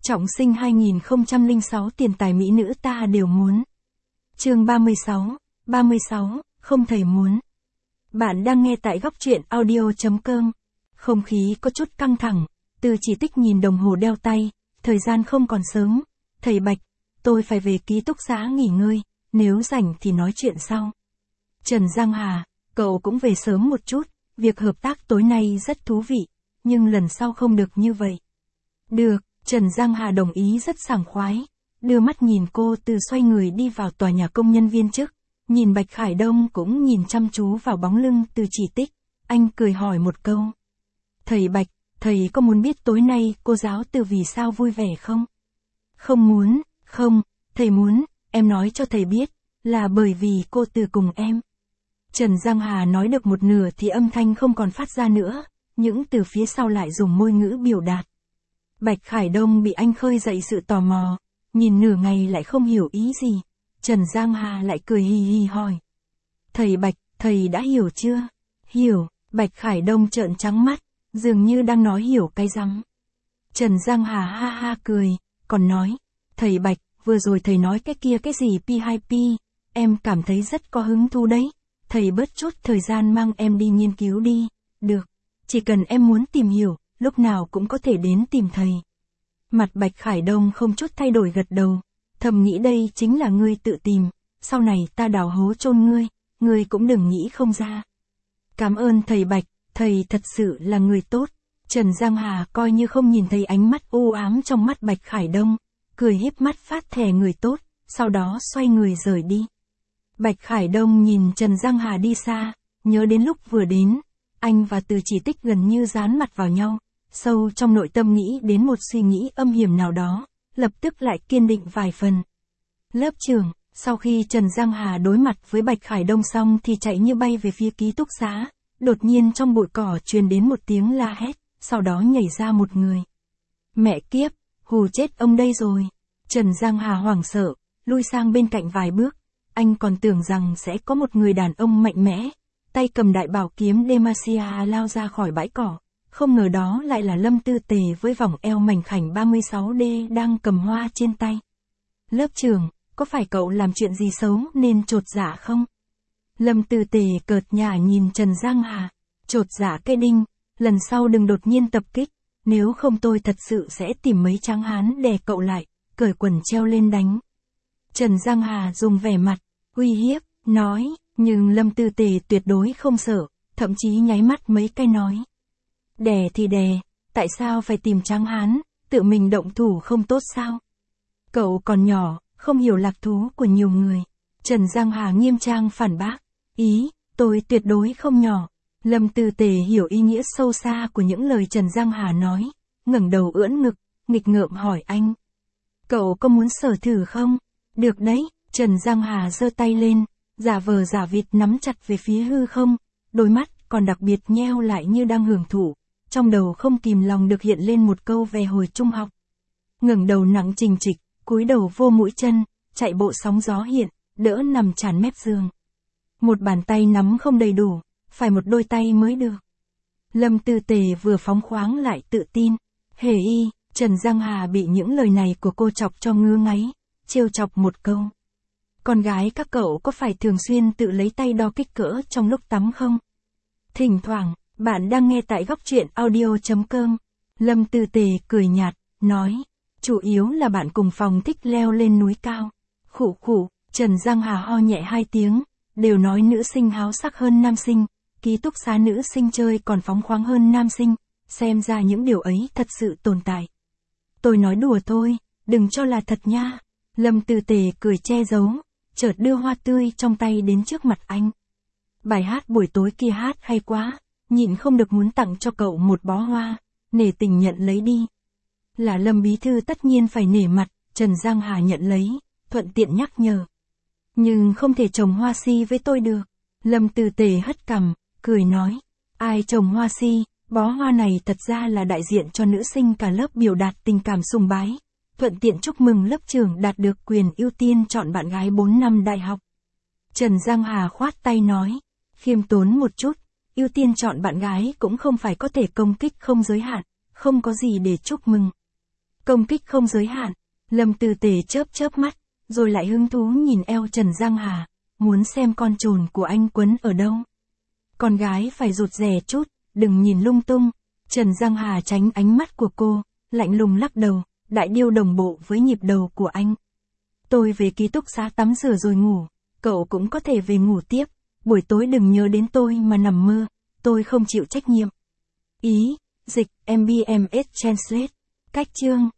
Trọng sinh 2006 tiền tài mỹ nữ ta đều muốn. Chương 36, không thầy muốn. Bạn đang nghe tại góc truyện audio.com. Không khí có chút căng thẳng, Từ Chỉ Tích nhìn đồng hồ đeo tay, thời gian không còn sớm. Thầy Bạch, tôi phải về ký túc xá nghỉ ngơi, nếu rảnh thì nói chuyện sau. Trần Giang Hà, cậu cũng về sớm một chút, việc hợp tác tối nay rất thú vị, nhưng lần sau không được như vậy. Được, Trần Giang Hà đồng ý rất sảng khoái, đưa mắt nhìn cô Từ xoay người đi vào tòa nhà công nhân viên chức, nhìn Bạch Khải Đông cũng nhìn chăm chú vào bóng lưng Từ Chỉ Tích, anh cười hỏi một câu. Thầy Bạch, thầy có muốn biết tối nay cô giáo Từ vì sao vui vẻ không? Không muốn, không, thầy muốn, em nói cho thầy biết, là bởi vì cô Từ cùng em. Trần Giang Hà nói được một nửa thì âm thanh không còn phát ra nữa, những từ phía sau lại dùng môi ngữ biểu đạt. Bạch Khải Đông bị anh khơi dậy sự tò mò, nhìn nửa ngày lại không hiểu ý gì. Trần Giang Hà lại cười hì hì hỏi. Thầy Bạch, thầy đã hiểu chưa? Hiểu, Bạch Khải Đông trợn trắng mắt, dường như đang nói hiểu cái rắm. Trần Giang Hà ha ha cười, còn nói, thầy Bạch, vừa rồi thầy nói cái kia cái gì P2P, em cảm thấy rất có hứng thú đấy. Thầy bớt chút thời gian mang em đi nghiên cứu đi, được, chỉ cần em muốn tìm hiểu, lúc nào cũng có thể đến tìm thầy. Mặt Bạch Khải Đông không chút thay đổi gật đầu, thầm nghĩ đây chính là ngươi tự tìm, sau này ta đào hố chôn ngươi cũng đừng nghĩ không ra. Cảm ơn thầy Bạch, thầy thật sự là người tốt. Trần Giang Hà coi như không nhìn thấy ánh mắt u ám trong mắt Bạch Khải Đông, cười híp mắt phát thẻ người tốt, sau đó xoay người rời đi. Bạch Khải Đông nhìn Trần Giang Hà đi xa, nhớ đến lúc vừa đến, anh và Từ Chỉ Tích gần như dán mặt vào nhau, sâu trong nội tâm nghĩ đến một suy nghĩ âm hiểm nào đó, lập tức lại kiên định vài phần. Lớp trưởng, sau khi Trần Giang Hà đối mặt với Bạch Khải Đông xong thì chạy như bay về phía ký túc xá, đột nhiên trong bụi cỏ truyền đến một tiếng la hét, sau đó nhảy ra một người. Mẹ kiếp, hù chết ông đây rồi. Trần Giang Hà hoảng sợ, lui sang bên cạnh vài bước. Anh còn tưởng rằng sẽ có một người đàn ông mạnh mẽ, tay cầm đại bảo kiếm Demacia lao ra khỏi bãi cỏ, không ngờ đó lại là Lâm Tư Tề với vòng eo mảnh khảnh 36D đang cầm hoa trên tay. Lớp trưởng, có phải cậu làm chuyện gì xấu nên chột dạ không? Lâm Tư Tề cợt nhả nhìn Trần Giang Hà, chột dạ cái đinh, lần sau đừng đột nhiên tập kích, nếu không tôi thật sự sẽ tìm mấy tráng hán đè cậu lại, cởi quần treo lên đánh. Trần Giang Hà dùng vẻ mặt uy hiếp, nói, nhưng Lâm Tư Tề tuyệt đối không sợ, thậm chí nháy mắt mấy cái nói. Đè thì đè, tại sao phải tìm tráng hán, tự mình động thủ không tốt sao? Cậu còn nhỏ, không hiểu lạc thú của nhiều người. Trần Giang Hà nghiêm trang phản bác, ý, tôi tuyệt đối không nhỏ. Lâm Tư Tề hiểu ý nghĩa sâu xa của những lời Trần Giang Hà nói, ngẩng đầu ưỡn ngực, nghịch ngợm hỏi anh. Cậu có muốn sở thử không? Được đấy. Trần Giang Hà giơ tay lên, giả vờ giả vịt nắm chặt về phía hư không, đôi mắt còn đặc biệt nheo lại như đang hưởng thụ, trong đầu không kìm lòng được hiện lên một câu về hồi trung học. Ngẩng đầu nặng trình trịch, cúi đầu vô mũi chân, chạy bộ sóng gió hiện, đỡ nằm tràn mép giường. Một bàn tay nắm không đầy đủ, phải một đôi tay mới được. Lâm Tư Tề vừa phóng khoáng lại tự tin. Hề y, Trần Giang Hà bị những lời này của cô chọc cho ngứa ngáy, trêu chọc một câu. Con gái các cậu có phải thường xuyên tự lấy tay đo kích cỡ trong lúc tắm không? Thỉnh thoảng, bạn đang nghe tại góc truyện audio.com. Lâm Tư Tề cười nhạt, nói, chủ yếu là bạn cùng phòng thích leo lên núi cao. Khụ khụ, Trần Giang Hà ho nhẹ hai tiếng, đều nói nữ sinh háo sắc hơn nam sinh, ký túc xá nữ sinh chơi còn phóng khoáng hơn nam sinh, xem ra những điều ấy thật sự tồn tại. Tôi nói đùa thôi, đừng cho là thật nha. Lâm Tư Tề cười che giấu, chợt đưa hoa tươi trong tay đến trước mặt anh. Bài hát buổi tối kia hát hay quá, nhịn không được muốn tặng cho cậu một bó hoa, nể tình nhận lấy đi. Là Lâm bí thư tất nhiên phải nể mặt, Trần Giang Hà nhận lấy, thuận tiện nhắc nhở. Nhưng không thể trồng hoa si với tôi được. Lâm Tư Tề hất cằm, cười nói, ai trồng hoa si, bó hoa này thật ra là đại diện cho nữ sinh cả lớp biểu đạt tình cảm sùng bái. Thuận tiện chúc mừng lớp trưởng đạt được quyền ưu tiên chọn bạn gái 4 năm đại học. Trần Giang Hà khoát tay nói, khiêm tốn một chút, ưu tiên chọn bạn gái cũng không phải có thể công kích không giới hạn, không có gì để chúc mừng. Công kích không giới hạn. Lâm Tư Tề chớp mắt, rồi lại hứng thú nhìn eo Trần Giang Hà, muốn xem con trồn của anh quấn ở đâu. Con gái phải rụt rè chút, đừng nhìn lung tung. Trần Giang Hà tránh ánh mắt của cô, lạnh lùng lắc đầu, đại điệu đồng bộ với nhịp đầu của anh. Tôi về ký túc xá tắm rửa rồi ngủ, cậu cũng có thể về ngủ tiếp, buổi tối đừng nhớ đến tôi mà nằm mơ, tôi không chịu trách nhiệm. Ý, dịch, MBMS Translate. Cách chương.